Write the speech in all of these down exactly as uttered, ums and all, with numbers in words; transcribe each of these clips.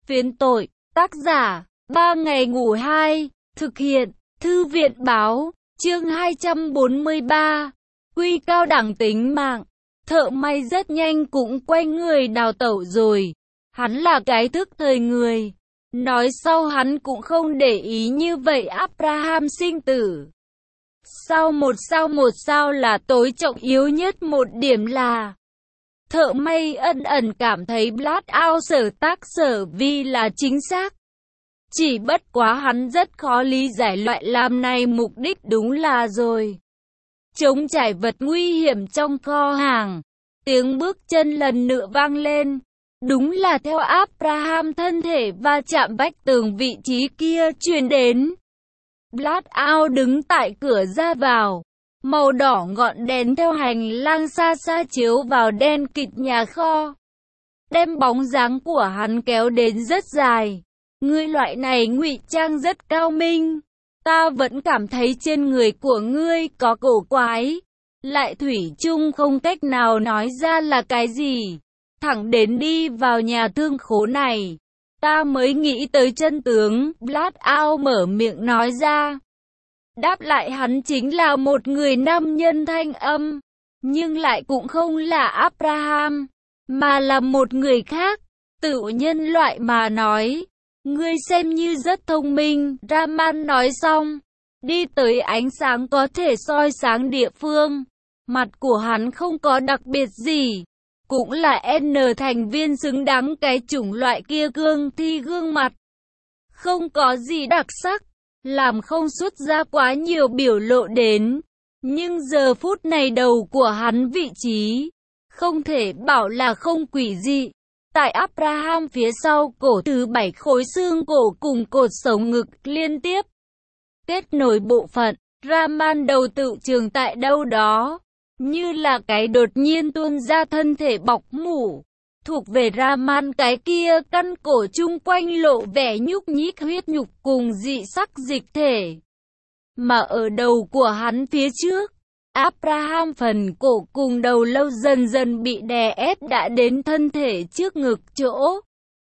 Phiến tội, tác giả, ba ngày ngủ hai, thực hiện, thư viện báo, chương hai trăm bốn mươi ba, quy cao đẳng tính mạng. Thợ may rất nhanh cũng quay người đào tẩu rồi. Hắn là cái thức thời người. Nói sau hắn cũng không để ý như vậy Abraham sinh tử. Sau một sao một sao là tối trọng yếu nhất, một điểm là thợ may ẩn ẩn cảm thấy Blood Out sở tác sở vi là chính xác. Chỉ bất quá hắn rất khó lý giải loại làm này mục đích đúng là rồi. Chống trải vật nguy hiểm trong kho hàng. Tiếng bước chân lần nữa vang lên. Đúng là theo Abraham thân thể va chạm vách tường vị trí kia truyền đến. Blood Out đứng tại cửa ra vào. Màu đỏ ngọn đèn theo hành lang xa xa chiếu vào đen kịt nhà kho. Đem bóng dáng của hắn kéo đến rất dài. Ngươi loại này ngụy trang rất cao minh. Ta vẫn cảm thấy trên người của ngươi có cổ quái. Lại thủy chung không cách nào nói ra là cái gì. Thẳng đến đi vào nhà thương khố này, ta mới nghĩ tới chân tướng. Blood Out mở miệng nói ra. Đáp lại hắn chính là một người nam nhân thanh âm, nhưng lại cũng không là Abraham, mà là một người khác. Tự nhân loại mà nói, ngươi xem như rất thông minh. Raman nói xong, đi tới ánh sáng có thể soi sáng địa phương. Mặt của hắn không có đặc biệt gì, cũng là N thành viên xứng đáng cái chủng loại kia cương thi gương mặt. Không có gì đặc sắc, làm không xuất ra quá nhiều biểu lộ đến. Nhưng giờ phút này đầu của hắn vị trí, không thể bảo là không quỷ dị. Tại Abraham phía sau cổ thứ bảy khối xương cổ cùng cột sống ngực liên tiếp. Kết nối bộ phận, Raman đầu tự trường tại đâu đó. Như là cái đột nhiên tuôn ra thân thể bọc mủ. Thuộc về Raman cái kia căn cổ chung quanh lộ vẻ nhúc nhích huyết nhục cùng dị sắc dịch thể. Mà ở đầu của hắn phía trước, Abraham phần cổ cùng đầu lâu dần dần bị đè ép đã đến thân thể trước ngực chỗ.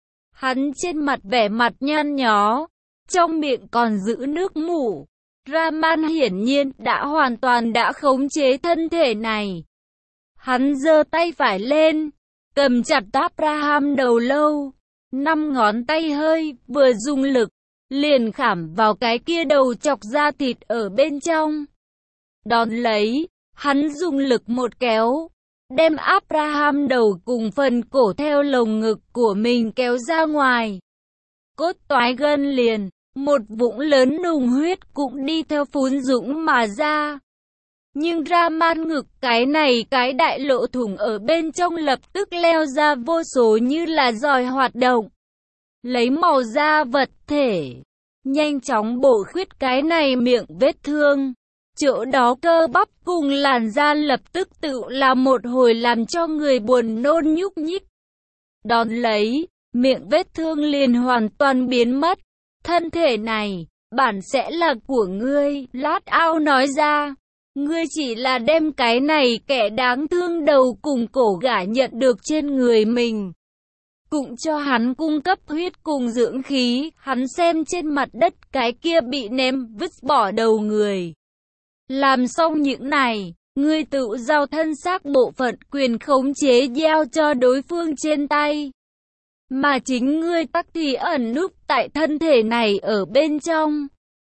Hắn trên mặt vẻ mặt nhăn nhó, trong miệng còn giữ nước mủ. Raman hiển nhiên đã hoàn toàn đã khống chế thân thể này. Hắn giơ tay phải lên, cầm chặt Abraham đầu lâu. Năm ngón tay hơi vừa dùng lực, liền khảm vào cái kia đầu chọc da thịt ở bên trong. Đón lấy, hắn dùng lực một kéo, đem Abraham đầu cùng phần cổ theo lồng ngực của mình kéo ra ngoài. Cốt toái gân liền, một vũng lớn nùng huyết cũng đi theo phún dũng mà ra. Nhưng Raman ngực cái này cái đại lỗ thủng ở bên trong lập tức leo ra vô số như là giòi hoạt động. Lấy màu da vật thể, nhanh chóng bổ khuyết cái này miệng vết thương. Chỗ đó cơ bắp cùng làn da lập tức tự là một hồi làm cho người buồn nôn nhúc nhích. Đón lấy, miệng vết thương liền hoàn toàn biến mất. Thân thể này, bản sẽ là của ngươi, Blood Out nói ra. Ngươi chỉ là đem cái này kẻ đáng thương đầu cùng cổ gã nhận được trên người mình. Cũng cho hắn cung cấp huyết cùng dưỡng khí, hắn xem trên mặt đất cái kia bị ném vứt bỏ đầu người. Làm xong những này, ngươi tự giao thân xác bộ phận quyền khống chế giao cho đối phương trên tay. Mà chính ngươi tắc thì ẩn núp tại thân thể này ở bên trong.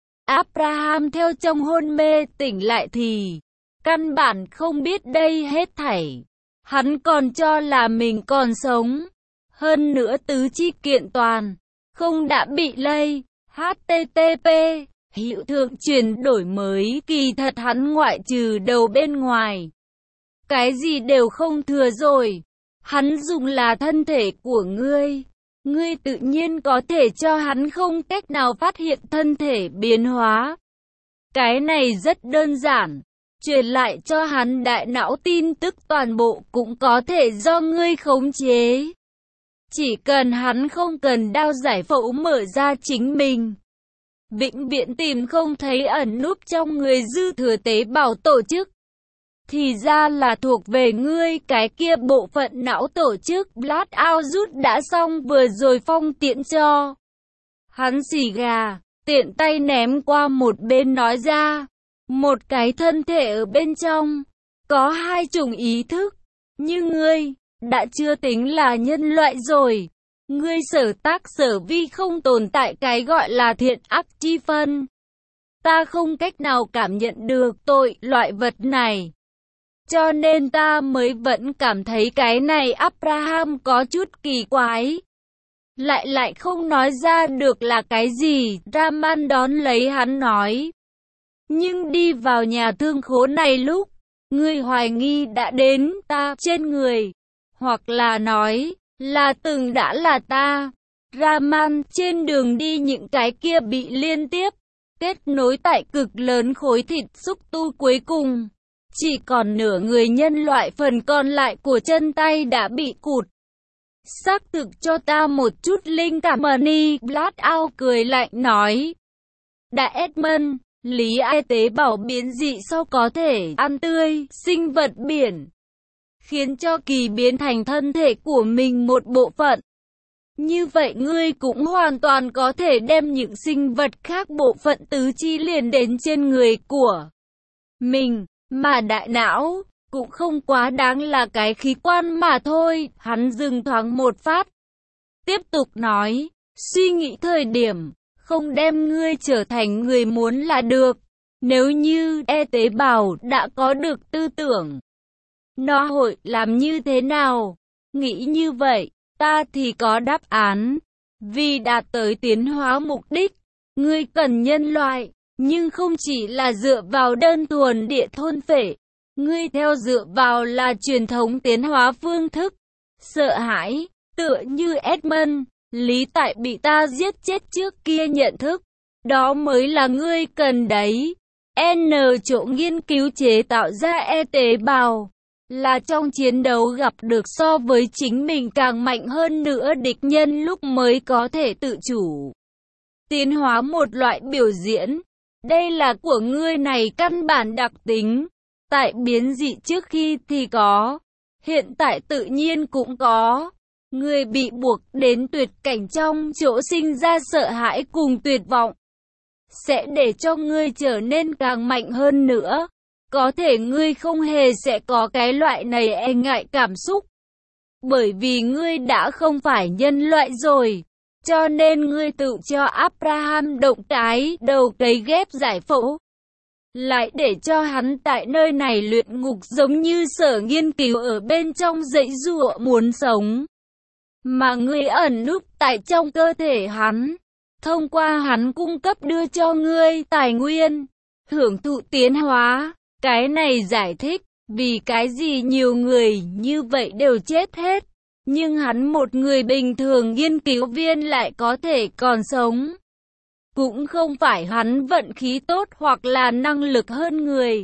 Abraham theo trong hôn mê tỉnh lại thì căn bản không biết đây hết thảy. Hắn còn cho là mình còn sống. Hơn nữa tứ chi kiện toàn, không đã bị lây. H T T P Hiệu thượng truyền đổi mới. Kỳ thật hắn ngoại trừ đầu bên ngoài, cái gì đều không thừa rồi. Hắn dùng là thân thể của ngươi. Ngươi tự nhiên có thể cho hắn không cách nào phát hiện thân thể biến hóa. Cái này rất đơn giản. Truyền lại cho hắn đại não tin tức toàn bộ cũng có thể do ngươi khống chế. Chỉ cần hắn không cần đao giải phẫu mở ra chính mình, vĩnh viễn tìm không thấy ẩn núp trong người dư thừa tế bào tổ chức. thì ra là thuộc về ngươi cái kia bộ phận não tổ chức. Blackout rút đã xong vừa rồi Phong tiện cho hắn xì gà, tiện tay ném qua một bên nói ra, một cái thân thể ở bên trong, có hai chủng ý thức, như ngươi, đã chưa tính là nhân loại rồi. Ngươi sở tác sở vi không tồn tại cái gọi là thiện ác chi phân. Ta không cách nào cảm nhận được tội loại vật này. Cho nên ta mới vẫn cảm thấy cái này Abraham có chút kỳ quái. Lại lại không nói ra được là cái gì, Raman đón lấy hắn nói. Nhưng đi vào nhà thương khố này lúc, ngươi hoài nghi đã đến ta trên người, hoặc là nói, là từng đã là ta. Raman trên đường đi những cái kia bị liên tiếp kết nối tại cực lớn khối thịt xúc tu cuối cùng. Chỉ còn nửa người nhân loại, phần còn lại của chân tay đã bị cụt. Xác thực cho ta một chút linh cảm. Money Blackout cười lạnh nói. Đại Edmund, lý ai tế bào biến dị sau có thể ăn tươi, sinh vật biển, khiến cho kỳ biến thành thân thể của mình một bộ phận. Như vậy ngươi cũng hoàn toàn có thể đem những sinh vật khác bộ phận tứ chi liền đến trên người của mình, mà đại não cũng không quá đáng là cái khí quan mà thôi. Hắn dừng thoáng một phát, tiếp tục nói, suy nghĩ thời điểm, không đem ngươi trở thành người muốn là được. Nếu như e tế bào đã có được tư tưởng, nó hội làm như thế nào? Nghĩ như vậy, ta thì có đáp án. Vì đạt tới tiến hóa mục đích, ngươi cần nhân loại, nhưng không chỉ là dựa vào đơn thuần địa thôn phệ. Ngươi theo dựa vào là truyền thống tiến hóa phương thức. Sợ hãi, tựa như Edmund, lý tại bị ta giết chết trước kia nhận thức. Đó mới là ngươi cần đấy. N chỗ nghiên cứu chế tạo ra e tế bào, là trong chiến đấu gặp được so với chính mình càng mạnh hơn nữa địch nhân lúc mới có thể tự chủ tiến hóa một loại biểu diễn. Đây là của ngươi này căn bản đặc tính. Tại biến dị trước khi thì có, hiện tại tự nhiên cũng có. Ngươi bị buộc đến tuyệt cảnh trong chỗ sinh ra sợ hãi cùng tuyệt vọng, sẽ để cho ngươi trở nên càng mạnh hơn nữa. Có thể ngươi không hề sẽ có cái loại này e ngại cảm xúc, bởi vì ngươi đã không phải nhân loại rồi. Cho nên ngươi tự cho Abraham động cái đầu cấy ghép giải phẫu, lại để cho hắn tại nơi này luyện ngục giống như sở nghiên cứu ở bên trong dãy giụa muốn sống. Mà ngươi ẩn núp tại trong cơ thể hắn, thông qua hắn cung cấp đưa cho ngươi tài nguyên, hưởng thụ tiến hóa. Cái này giải thích vì cái gì nhiều người như vậy đều chết hết, nhưng hắn một người bình thường nghiên cứu viên lại có thể còn sống. Cũng không phải hắn vận khí tốt hoặc là năng lực hơn người,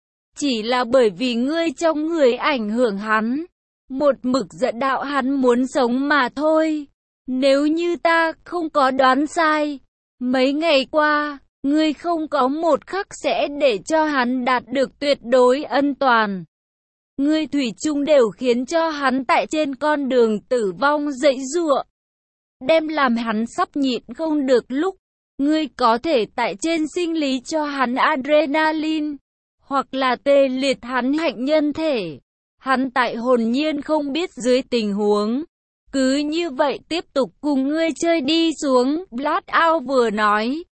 chỉ là bởi vì ngươi trong người ảnh hưởng hắn, một mực dẫn đạo hắn muốn sống mà thôi. Nếu như ta không có đoán sai, mấy ngày qua, ngươi không có một khắc sẽ để cho hắn đạt được tuyệt đối an toàn. Ngươi thủy chung đều khiến cho hắn tại trên con đường tử vong dãy giụa, đem làm hắn sắp nhịn không được lúc. Ngươi có thể tại trên sinh lý cho hắn adrenaline, hoặc là tê liệt hắn hạnh nhân thể. Hắn tại hồn nhiên không biết dưới tình huống, cứ như vậy tiếp tục cùng ngươi chơi đi xuống. Blackout vừa nói,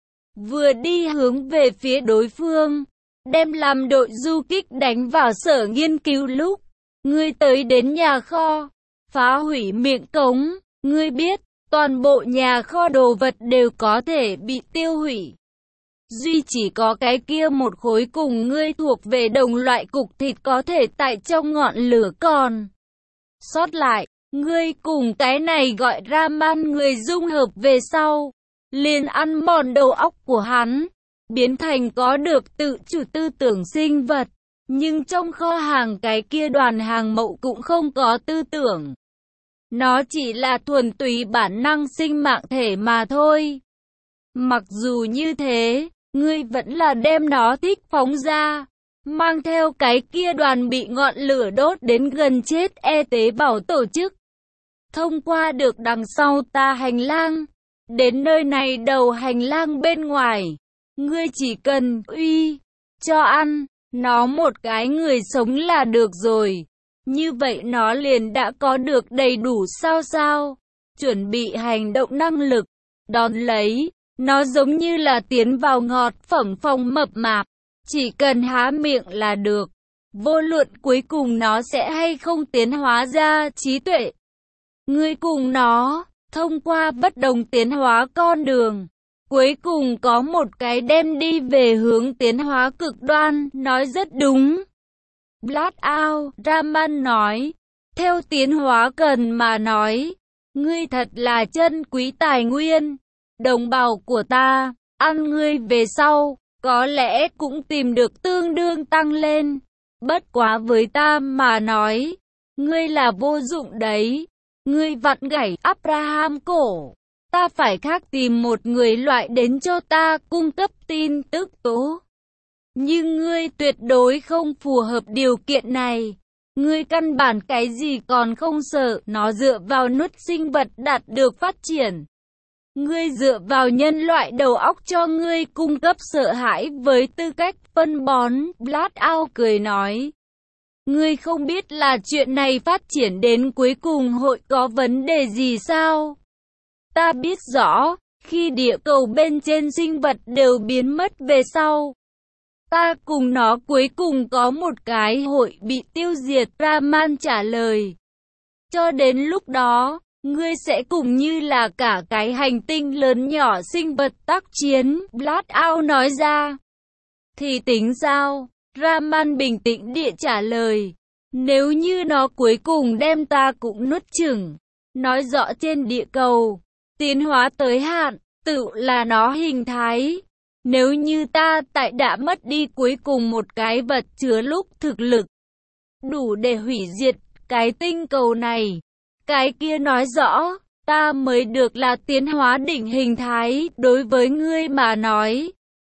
vừa đi hướng về phía đối phương, đem làm đội du kích đánh vào sở nghiên cứu lúc. Ngươi tới đến nhà kho, phá hủy miệng cống, ngươi biết, toàn bộ nhà kho đồ vật đều có thể bị tiêu hủy. Duy chỉ có cái kia một khối cùng ngươi thuộc về đồng loại cục thịt có thể tại trong ngọn lửa còn sót lại. Ngươi cùng cái này gọi Raman người dung hợp về sau, liền ăn mòn đầu óc của hắn, biến thành có được tự chủ tư tưởng sinh vật. Nhưng trong kho hàng cái kia đoàn hàng mậu cũng không có tư tưởng. Nó chỉ là thuần túy bản năng sinh mạng thể mà thôi. Mặc dù như thế, ngươi vẫn là đem nó thích phóng ra. mang theo cái kia đoàn bị ngọn lửa đốt đến gần chết e tế bào tổ chức. Thông qua được đằng sau ta hành lang, đến nơi này đầu hành lang bên ngoài, ngươi chỉ cần uy cho ăn nó một cái người sống là được rồi. Như vậy nó liền đã có được đầy đủ sao sao, chuẩn bị hành động năng lực. Đón lấy, nó giống như là tiến vào ngọt phẩm phòng mập mạp, chỉ cần há miệng là được. Vô luận cuối cùng nó sẽ hay không tiến hóa ra trí tuệ. Ngươi cùng nó, thông qua bất đồng tiến hóa con đường, cuối cùng có một cái đem đi về hướng tiến hóa cực đoan, nói rất đúng. Blackout, Raman nói, theo tiến hóa cần mà nói, ngươi thật là chân quý tài nguyên. Đồng bào của ta, ăn ngươi về sau, có lẽ cũng tìm được tương đương tăng lên. Bất quá với ta mà nói, ngươi là vô dụng đấy. Ngươi vặn gãy Abraham cổ. Ta phải khác tìm một người loại đến cho ta cung cấp tin tức tố. Nhưng ngươi tuyệt đối không phù hợp điều kiện này. Ngươi căn bản cái gì còn không sợ, nó dựa vào nuốt sinh vật đạt được phát triển. Ngươi dựa vào nhân loại đầu óc cho ngươi cung cấp sợ hãi với tư cách phân bón. Blackout cười nói. Ngươi không biết là chuyện này phát triển đến cuối cùng hội có vấn đề gì sao? Ta biết rõ, khi địa cầu bên trên sinh vật đều biến mất về sau, ta cùng nó cuối cùng có một cái hội bị tiêu diệt. Raman trả lời. Cho đến lúc đó, ngươi sẽ cùng như là cả cái hành tinh lớn nhỏ sinh vật tác chiến. Blackout nói ra. Thì tính sao? Raman bình tĩnh địa trả lời. Nếu như nó cuối cùng đem ta cũng nuốt chửng. Nói rõ trên địa cầu, tiến hóa tới hạn, tự là nó hình thái. Nếu như ta tại đã mất đi cuối cùng một cái vật chứa lúc thực lực đủ để hủy diệt cái tinh cầu này, cái kia nói rõ, ta mới được là tiến hóa đỉnh hình thái. Đối với ngươi mà nói,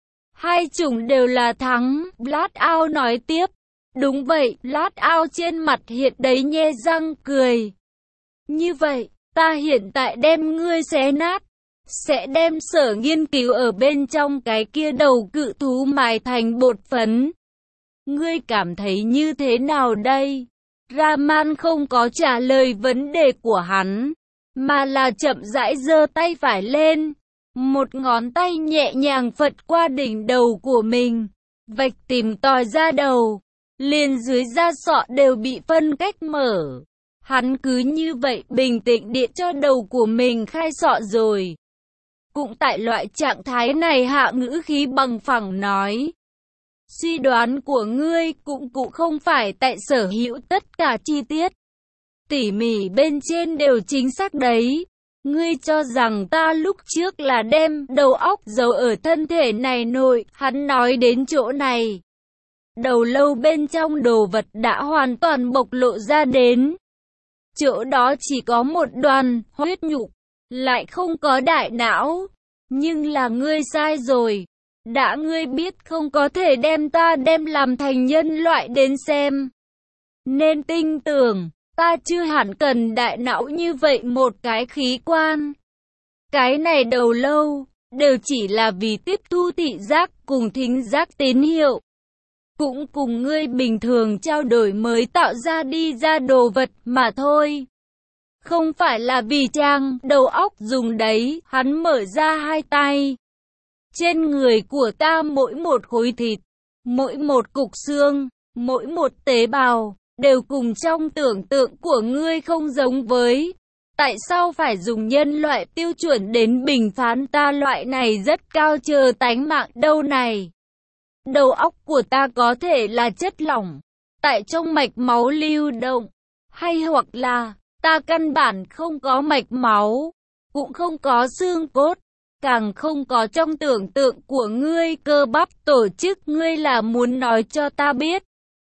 hai chủng đều là thắng. Blackout nói tiếp. Đúng vậy. Blackout trên mặt hiện đầy nhe răng cười. Như vậy, ta hiện tại đem ngươi xé nát, sẽ đem sở nghiên cứu ở bên trong cái kia đầu cự thú mài thành bột phấn. Ngươi cảm thấy như thế nào đây? Raman không có trả lời vấn đề của hắn, mà là chậm rãi giơ tay phải lên. Một ngón tay nhẹ nhàng phật qua đỉnh đầu của mình, vạch tìm tòi ra đầu, liền dưới da sọ đều bị phân cách mở. Hắn cứ như vậy bình tĩnh địa cho đầu của mình khai sọ rồi. Cũng tại loại trạng thái này hạ ngữ khí bằng phẳng nói. Suy đoán của ngươi cũng cũng không phải tại sở hữu tất cả chi tiết tỉ mỉ bên trên đều chính xác đấy. Ngươi cho rằng ta lúc trước là đem đầu óc giấu ở thân thể này nội. Hắn nói đến chỗ này, đầu lâu bên trong đồ vật đã hoàn toàn bộc lộ ra đến. Chỗ đó chỉ có một đoàn huyết nhục, lại không có đại não. Nhưng là ngươi sai rồi. Đã ngươi biết không có thể đem ta đem làm thành nhân loại đến xem, nên tin tưởng, ta chưa hẳn cần đại não như vậy một cái khí quan. Cái này đầu lâu, đều chỉ là vì tiếp thu thị giác cùng thính giác tín hiệu. Cũng cùng ngươi bình thường trao đổi mới tạo ra đi ra đồ vật mà thôi. Không phải là vì trang đầu óc dùng đấy. Hắn mở ra hai tay. Trên người của ta mỗi một khối thịt, mỗi một cục xương, mỗi một tế bào, đều cùng trong tưởng tượng của ngươi không giống với. Tại sao phải dùng nhân loại tiêu chuẩn đến bình phán ta loại này rất cao chờ tánh mạng đâu này? Đầu óc của ta có thể là chất lỏng, tại trong mạch máu lưu động, hay hoặc là ta căn bản không có mạch máu, cũng không có xương cốt, càng không có trong tưởng tượng của ngươi cơ bắp tổ chức. Ngươi là muốn nói cho ta biết,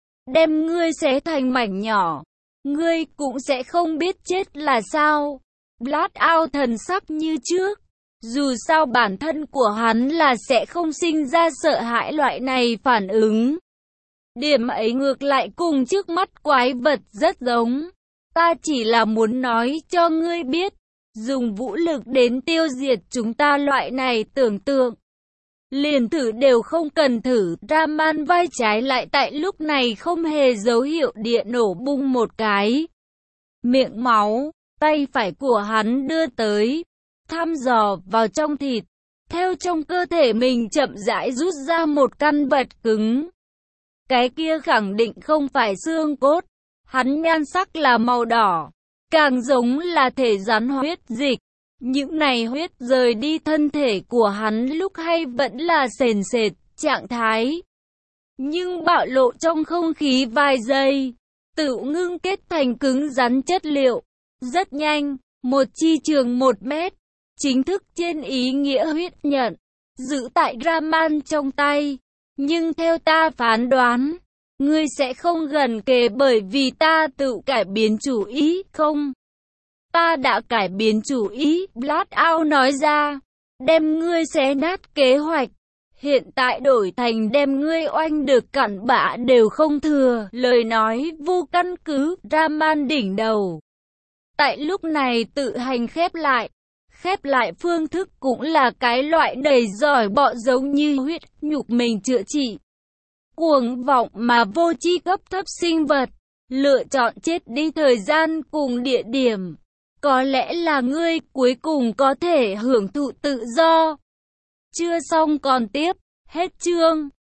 đem ngươi xé thành mảnh nhỏ, ngươi cũng sẽ không biết chết là sao? Blackout thần sắc như trước. Dù sao bản thân của hắn là sẽ không sinh ra sợ hãi loại này phản ứng. Điểm ấy ngược lại cùng trước mắt quái vật rất giống. Ta chỉ là muốn nói cho ngươi biết, dùng vũ lực đến tiêu diệt chúng ta loại này tưởng tượng. Liền thử đều không cần thử. Raman vai trái lại tại lúc này không hề dấu hiệu địa nổ bung một cái. Miệng máu, tay phải của hắn đưa tới, thăm dò vào trong thịt. Theo trong cơ thể mình chậm rãi rút ra một căn vật cứng. Cái kia khẳng định không phải xương cốt. Hắn nhan sắc là màu đỏ, càng giống là thể rắn huyết dịch. Những này huyết rời đi thân thể của hắn lúc hay vẫn là sền sệt, trạng thái. Nhưng bạo lộ trong không khí vài giây, tự ngưng kết thành cứng rắn chất liệu. Rất nhanh, một chi trường một mét, chính thức trên ý nghĩa huyết nhận, giữ tại Raman trong tay. Nhưng theo ta phán đoán, ngươi sẽ không gần kề bởi vì ta tự cải biến chủ ý, không? Ta đã cải biến chủ ý, Blackout nói ra. Đem ngươi xé nát kế hoạch. Hiện tại đổi thành đem ngươi oanh được cặn bã đều không thừa. Lời nói vô căn cứ, Raman đỉnh đầu. Tại lúc này tự hành khép lại. Khép lại phương thức cũng là cái loại đầy giỏi bọ giống như huyết nhục mình chữa trị. Cuồng vọng mà vô tri cấp thấp sinh vật. Lựa chọn chết đi thời gian cùng địa điểm. Có lẽ là ngươi cuối cùng có thể hưởng thụ tự do. Chưa xong còn tiếp, hết chương.